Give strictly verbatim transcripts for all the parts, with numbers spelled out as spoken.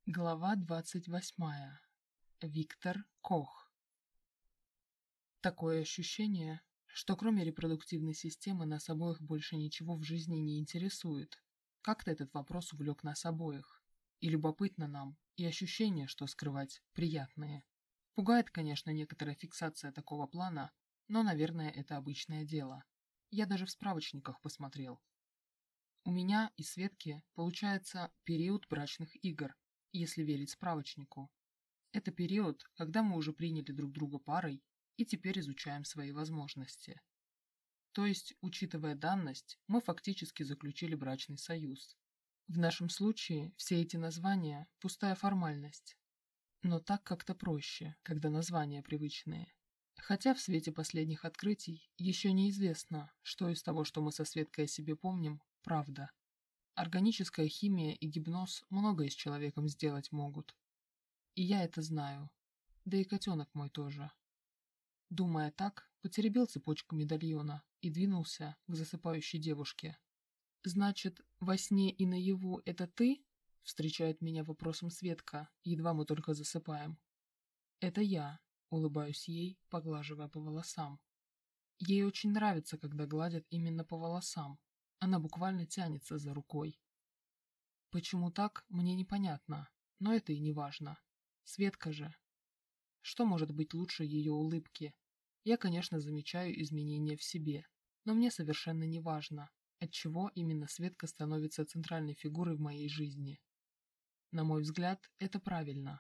Глава двадцать восьмая. Виктор Кох. Такое ощущение, что кроме репродуктивной системы нас обоих больше ничего в жизни не интересует. Как-то этот вопрос увлек нас обоих. И любопытно нам, и ощущение, что скрывать, приятные. Пугает, конечно, некоторая фиксация такого плана, но, наверное, это обычное дело. Я даже в справочниках посмотрел. У меня и Светки получается период брачных игр, если верить справочнику. Это период, когда мы уже приняли друг друга парой и теперь изучаем свои возможности. То есть, учитывая данность, мы фактически заключили брачный союз. В нашем случае все эти названия – пустая формальность. Но так как-то проще, когда названия привычные. Хотя в свете последних открытий еще неизвестно, что из того, что мы со Светкой о себе помним, правда. Органическая химия и гипноз многое с человеком сделать могут. И я это знаю. Да и котенок мой тоже. Думая так, потеребил цепочку медальона и двинулся к засыпающей девушке. «Значит, во сне и наяву это ты?» — встречает меня вопросом Светка, едва мы только засыпаем. «Это я», — улыбаюсь ей, поглаживая по волосам. Ей очень нравится, когда гладят именно по волосам. Она буквально тянется за рукой. Почему так, мне непонятно, но это и не важно. Светка же. Что может быть лучше ее улыбки? Я, конечно, замечаю изменения в себе, но мне совершенно не важно, отчего именно Светка становится центральной фигурой в моей жизни. На мой взгляд, это правильно.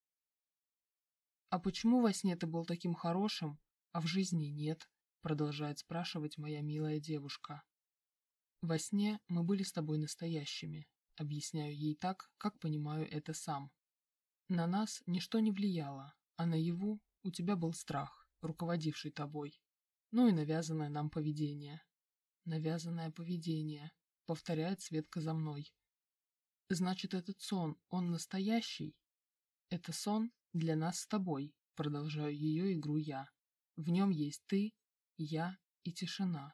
«А почему во сне ты был таким хорошим, а в жизни нет?» продолжает спрашивать моя милая девушка. «Во сне мы были с тобой настоящими», объясняю ей так, как понимаю это сам. На нас ничто не влияло, а наяву у тебя был страх, руководивший тобой. Ну и навязанное нам поведение. Навязанное поведение, повторяет Светка за мной. Значит, этот сон, он настоящий? Это сон для нас с тобой, продолжаю ее игру я. В нем есть ты, я и тишина.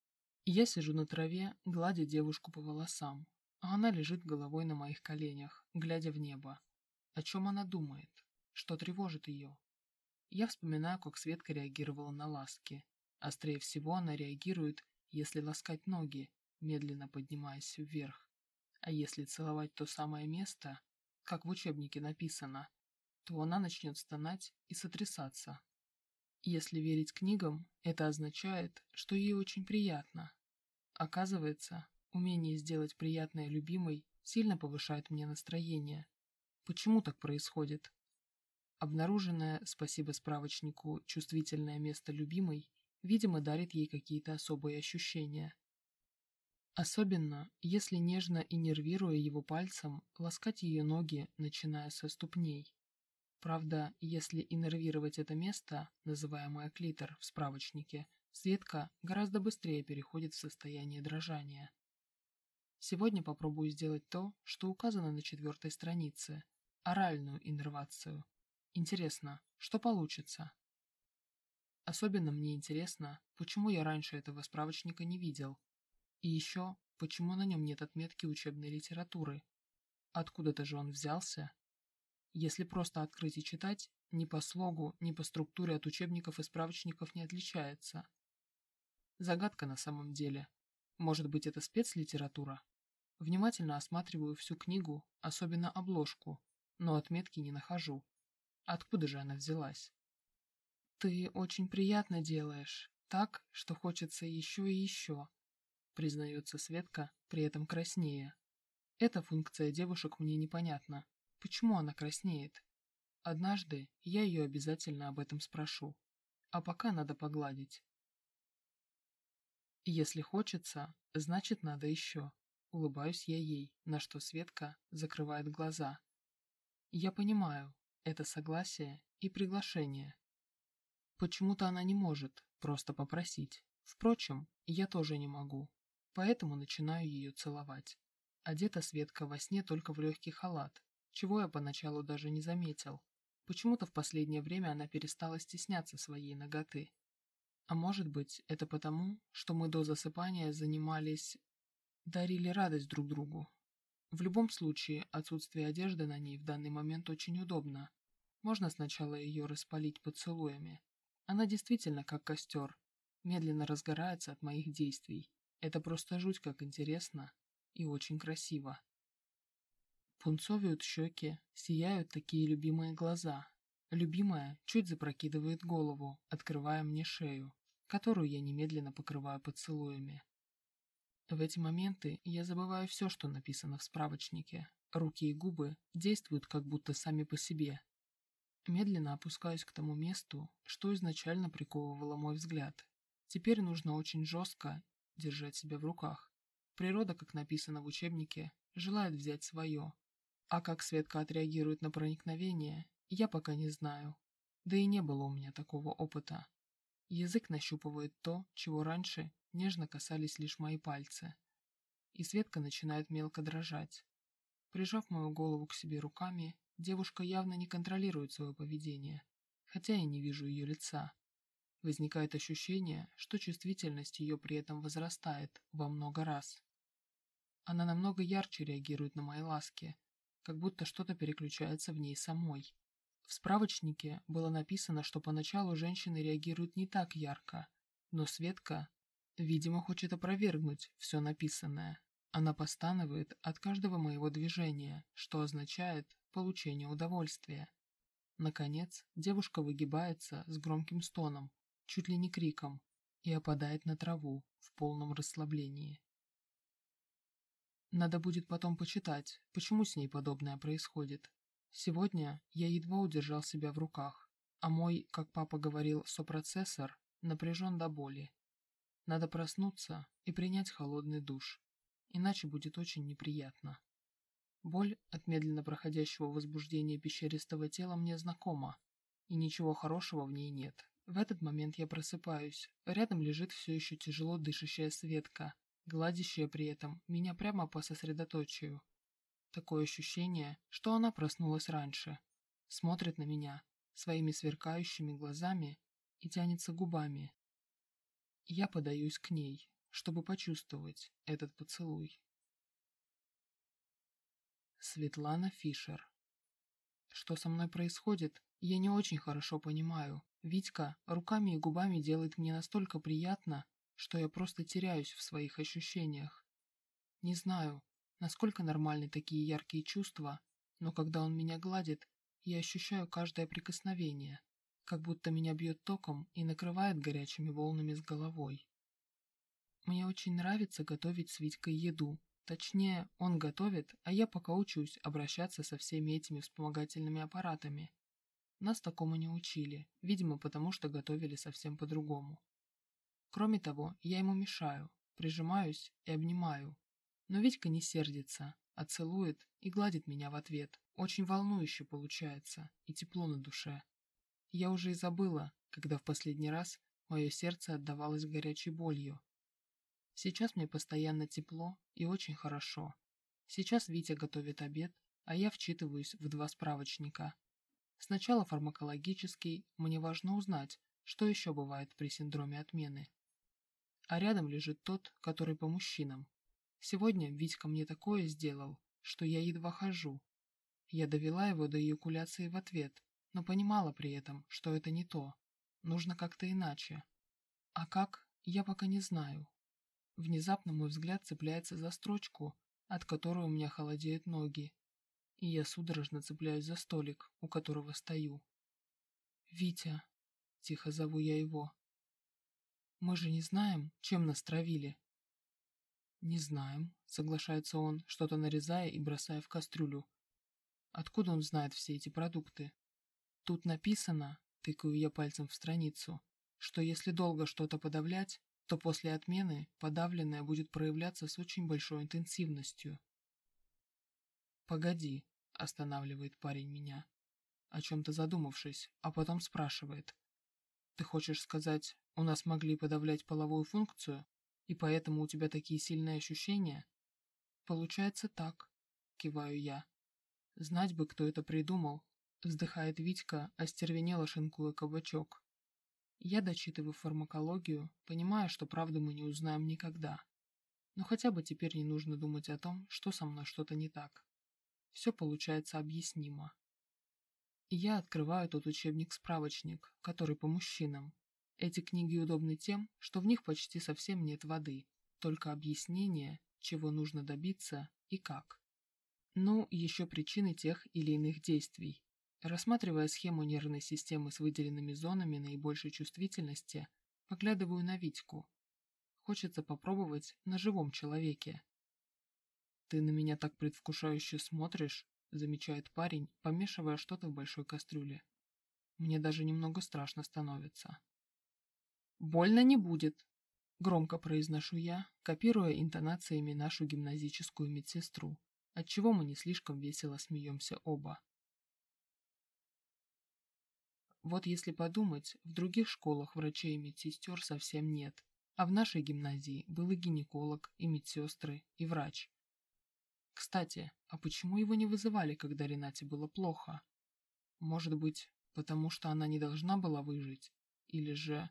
Я сижу на траве, гладя девушку по волосам, а она лежит головой на моих коленях, глядя в небо. О чем она думает? Что тревожит ее? Я вспоминаю, как Светка реагировала на ласки. Острее всего она реагирует, если ласкать ноги, медленно поднимаясь вверх. А если целовать то самое место, как в учебнике написано, то она начнет стонать и сотрясаться. Если верить книгам, это означает, что ей очень приятно. Оказывается, умение сделать приятное любимой сильно повышает мне настроение. Почему так происходит? Обнаруженное, спасибо справочнику, чувствительное место любимой, видимо, дарит ей какие-то особые ощущения. Особенно, если нежно и нервируя его пальцем, ласкать ее ноги, начиная со ступней. Правда, если иннервировать это место, называемое клитор в справочнике, Светка гораздо быстрее переходит в состояние дрожания. Сегодня попробую сделать то, что указано на четвертой странице – оральную иннервацию. Интересно, что получится? Особенно мне интересно, почему я раньше этого справочника не видел. И еще, почему на нем нет отметки учебной литературы. Откуда-то же он взялся? Если просто открыть и читать, ни по слогу, ни по структуре от учебников и справочников не отличается. Загадка на самом деле. Может быть, это спецлитература? Внимательно осматриваю всю книгу, особенно обложку, но отметки не нахожу. Откуда же она взялась? «Ты очень приятно делаешь, так, что хочется еще и еще», признается Светка, при этом краснея. Эта функция девушек мне непонятна. Почему она краснеет? Однажды я ее обязательно об этом спрошу. А пока надо погладить. Если хочется, значит надо еще. Улыбаюсь я ей, на что Светка закрывает глаза. Я понимаю, это согласие и приглашение. Почему-то она не может просто попросить. Впрочем, я тоже не могу. Поэтому начинаю ее целовать. Одета Светка во сне только в легкий халат, чего я поначалу даже не заметил. Почему-то в последнее время она перестала стесняться своей наготы. А может быть, это потому, что мы до засыпания занимались... дарили радость друг другу. В любом случае, отсутствие одежды на ней в данный момент очень удобно. Можно сначала ее распалить поцелуями. Она действительно как костер, медленно разгорается от моих действий. Это просто жуть как интересно и очень красиво. Пунцовеют щеки, сияют такие любимые глаза. Любимая чуть запрокидывает голову, открывая мне шею, которую я немедленно покрываю поцелуями. В эти моменты я забываю все, что написано в справочнике. Руки и губы действуют как будто сами по себе. Медленно опускаюсь к тому месту, что изначально приковывало мой взгляд. Теперь нужно очень жестко держать себя в руках. Природа, как написано в учебнике, желает взять свое. А как Светка отреагирует на проникновение, я пока не знаю. Да и не было у меня такого опыта. Язык нащупывает то, чего раньше нежно касались лишь мои пальцы. И Светка начинает мелко дрожать. Прижав мою голову к себе руками, девушка явно не контролирует свое поведение, хотя я не вижу ее лица. Возникает ощущение, что чувствительность ее при этом возрастает во много раз. Она намного ярче реагирует на мои ласки, как будто что-то переключается в ней самой. В справочнике было написано, что поначалу женщины реагируют не так ярко, но Светка, видимо, хочет опровергнуть все написанное. Она постанывает от каждого моего движения, что означает получение удовольствия. Наконец, девушка выгибается с громким стоном, чуть ли не криком, и опадает на траву в полном расслаблении. Надо будет потом почитать, почему с ней подобное происходит. Сегодня я едва удержал себя в руках, а мой, как папа говорил, сопроцессор напряжен до боли. Надо проснуться и принять холодный душ, иначе будет очень неприятно. Боль от медленно проходящего возбуждения пещеристого тела мне знакома, и ничего хорошего в ней нет. В этот момент я просыпаюсь, рядом лежит все еще тяжело дышащая Светка, гладящая при этом меня прямо по сосредоточию. Такое ощущение, что она проснулась раньше, смотрит на меня своими сверкающими глазами и тянется губами. Я подаюсь к ней, чтобы почувствовать этот поцелуй. Светлана Фишер. Что со мной происходит, я не очень хорошо понимаю. Витька руками и губами делает мне настолько приятно, что я просто теряюсь в своих ощущениях. Не знаю, насколько нормальны такие яркие чувства, но когда он меня гладит, я ощущаю каждое прикосновение, как будто меня бьет током и накрывает горячими волнами с головой. Мне очень нравится готовить с Витькой еду. Точнее, он готовит, а я пока учусь обращаться со всеми этими вспомогательными аппаратами. Нас такому не учили, видимо, потому что готовили совсем по-другому. Кроме того, я ему мешаю, прижимаюсь и обнимаю. Но Витька не сердится, а целует и гладит меня в ответ. Очень волнующе получается и тепло на душе. Я уже и забыла, когда в последний раз мое сердце отдавалось горячей болью. Сейчас мне постоянно тепло и очень хорошо. Сейчас Витя готовит обед, а я вчитываюсь в два справочника. Сначала фармакологический, мне важно узнать, что еще бывает при синдроме отмены. А рядом лежит тот, который по мужчинам. Сегодня Витька мне такое сделал, что я едва хожу. Я довела его до эякуляции в ответ, но понимала при этом, что это не то. Нужно как-то иначе. А как, я пока не знаю. Внезапно мой взгляд цепляется за строчку, от которой у меня холодеют ноги, и я судорожно цепляюсь за столик, у которого стою. «Витя», — тихо зову я его, — «мы же не знаем, чем нас травили». «Не знаем», — соглашается он, что-то нарезая и бросая в кастрюлю. «Откуда он знает все эти продукты?» «Тут написано», — тыкаю я пальцем в страницу, «что если долго что-то подавлять, то после отмены подавленное будет проявляться с очень большой интенсивностью». «Погоди», — останавливает парень меня, о чем-то задумавшись, а потом спрашивает. «Ты хочешь сказать, у нас могли подавлять половую функцию, и поэтому у тебя такие сильные ощущения?» «Получается так», — киваю я. «Знать бы, кто это придумал», — вздыхает Витька, остервенело шинкуя кабачок. Я дочитываю фармакологию, понимая, что правду мы не узнаем никогда. Но хотя бы теперь не нужно думать о том, что со мной что-то не так. Все получается объяснимо. И я открываю тот учебник-справочник, который по мужчинам. Эти книги удобны тем, что в них почти совсем нет воды, только объяснение, чего нужно добиться и как. Ну, еще причины тех или иных действий. Рассматривая схему нервной системы с выделенными зонами наибольшей чувствительности, поглядываю на Витьку. Хочется попробовать на живом человеке. «Ты на меня так предвкушающе смотришь», — замечает парень, помешивая что-то в большой кастрюле. Мне даже немного страшно становится. «Больно не будет», — громко произношу я, копируя интонациями нашу гимназическую медсестру, отчего мы не слишком весело смеемся оба. Вот если подумать, в других школах врачей и медсестер совсем нет, а в нашей гимназии был и гинеколог, и медсестры, и врач. Кстати, а почему его не вызывали, когда Ренате было плохо? Может быть, потому что она не должна была выжить? Или же...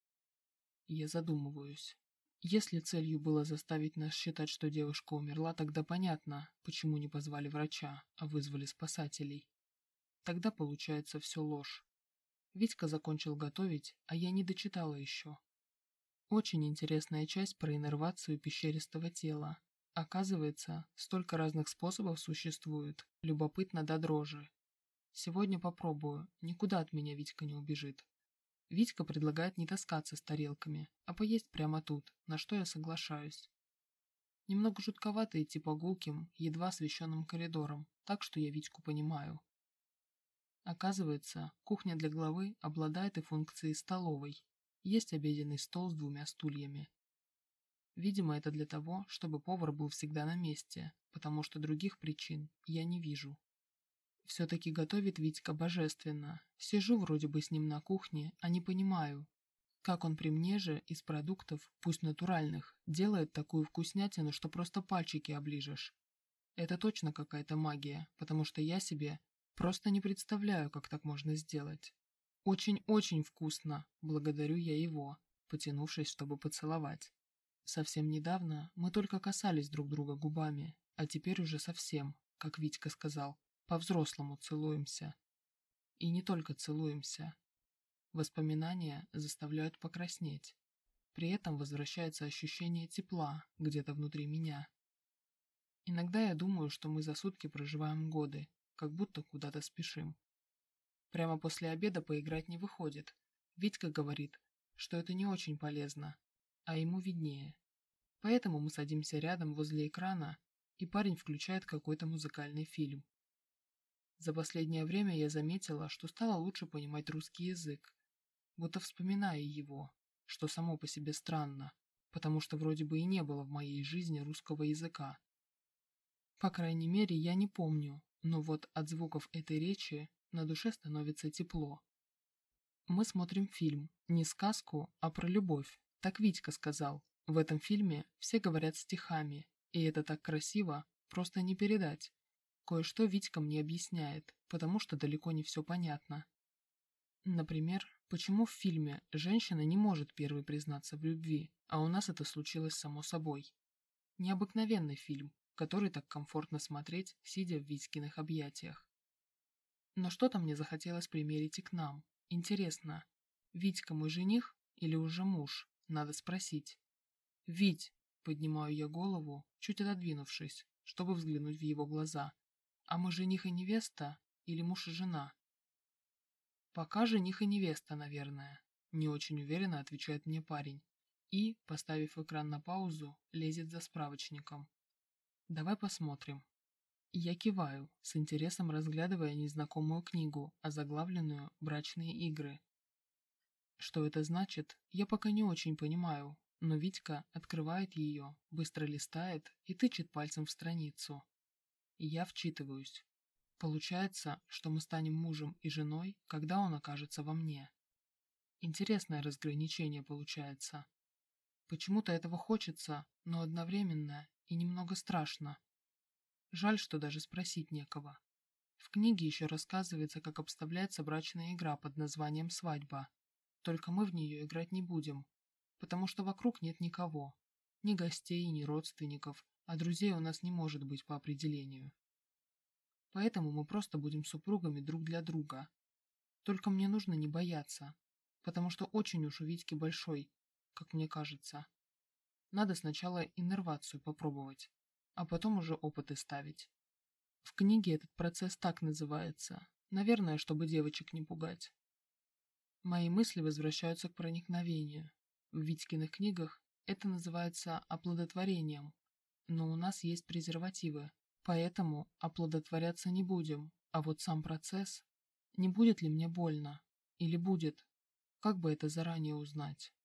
Я задумываюсь. Если целью было заставить нас считать, что девушка умерла, тогда понятно, почему не позвали врача, а вызвали спасателей. Тогда получается все ложь. Витька закончил готовить, а я не дочитала еще. Очень интересная часть про иннервацию пещеристого тела. Оказывается, столько разных способов существует, любопытно до дрожи. Сегодня попробую, никуда от меня Витька не убежит. Витька предлагает не таскаться с тарелками, а поесть прямо тут, на что я соглашаюсь. Немного жутковато идти по гулким, едва освещенным коридорам, так что я Витьку понимаю. Оказывается, кухня для главы обладает и функцией столовой. Есть обеденный стол с двумя стульями. Видимо, это для того, чтобы повар был всегда на месте, потому что других причин я не вижу. Все-таки готовит Витька божественно. Сижу вроде бы с ним на кухне, а не понимаю, как он при мне же из продуктов, пусть натуральных, делает такую вкуснятину, что просто пальчики оближешь. Это точно какая-то магия, потому что я себе просто не представляю, как так можно сделать. Очень-очень вкусно, благодарю я его, потянувшись, чтобы поцеловать. Совсем недавно мы только касались друг друга губами, а теперь уже совсем, как Витька сказал, по-взрослому целуемся. И не только целуемся. Воспоминания заставляют покраснеть. При этом возвращается ощущение тепла где-то внутри меня. Иногда я думаю, что мы за сутки проживаем годы, как будто куда-то спешим. Прямо после обеда поиграть не выходит. Витька говорит, что это не очень полезно, а ему виднее. Поэтому мы садимся рядом возле экрана, и парень включает какой-то музыкальный фильм. За последнее время я заметила, что стала лучше понимать русский язык, будто вспоминая его, что само по себе странно, потому что вроде бы и не было в моей жизни русского языка. По крайней мере, я не помню, но вот от звуков этой речи на душе становится тепло. Мы смотрим фильм, не сказку, а про любовь, так Витька сказал. В этом фильме все говорят стихами, и это так красиво, просто не передать. Кое-что Витька мне объясняет, потому что далеко не все понятно. Например, почему в фильме женщина не может первой признаться в любви, а у нас это случилось само собой. Необыкновенный фильм, который так комфортно смотреть, сидя в Витькиных объятиях. Но что-то мне захотелось примерить и к нам. Интересно, Витька мой жених или уже муж? Надо спросить. «Вить!» — поднимаю я голову, чуть отодвинувшись, чтобы взглянуть в его глаза. «А мы жених и невеста или муж и жена?» «Пока жених и невеста, наверное», — не очень уверенно отвечает мне парень. И, поставив экран на паузу, лезет за справочником. «Давай посмотрим». Я киваю, с интересом разглядывая незнакомую книгу, озаглавленную «Брачные игры». Что это значит, я пока не очень понимаю, но Витька открывает ее, быстро листает и тычет пальцем в страницу. И я вчитываюсь. Получается, что мы станем мужем и женой, когда он окажется во мне. Интересное разграничение получается. Почему-то этого хочется, но одновременно и немного страшно. Жаль, что даже спросить некого. В книге еще рассказывается, как обставляется брачная игра под названием «Свадьба». Только мы в нее играть не будем, потому что вокруг нет никого. Ни гостей, ни родственников, а друзей у нас не может быть по определению. Поэтому мы просто будем супругами друг для друга. Только мне нужно не бояться, потому что очень уж у Витьки большой, как мне кажется. Надо сначала иннервацию попробовать, а потом уже опыты ставить. В книге этот процесс так называется, наверное, чтобы девочек не пугать. Мои мысли возвращаются к проникновению. В Витькиных книгах это называется оплодотворением, но у нас есть презервативы, поэтому оплодотворяться не будем, а вот сам процесс... Не будет ли мне больно? Или будет? Как бы это заранее узнать?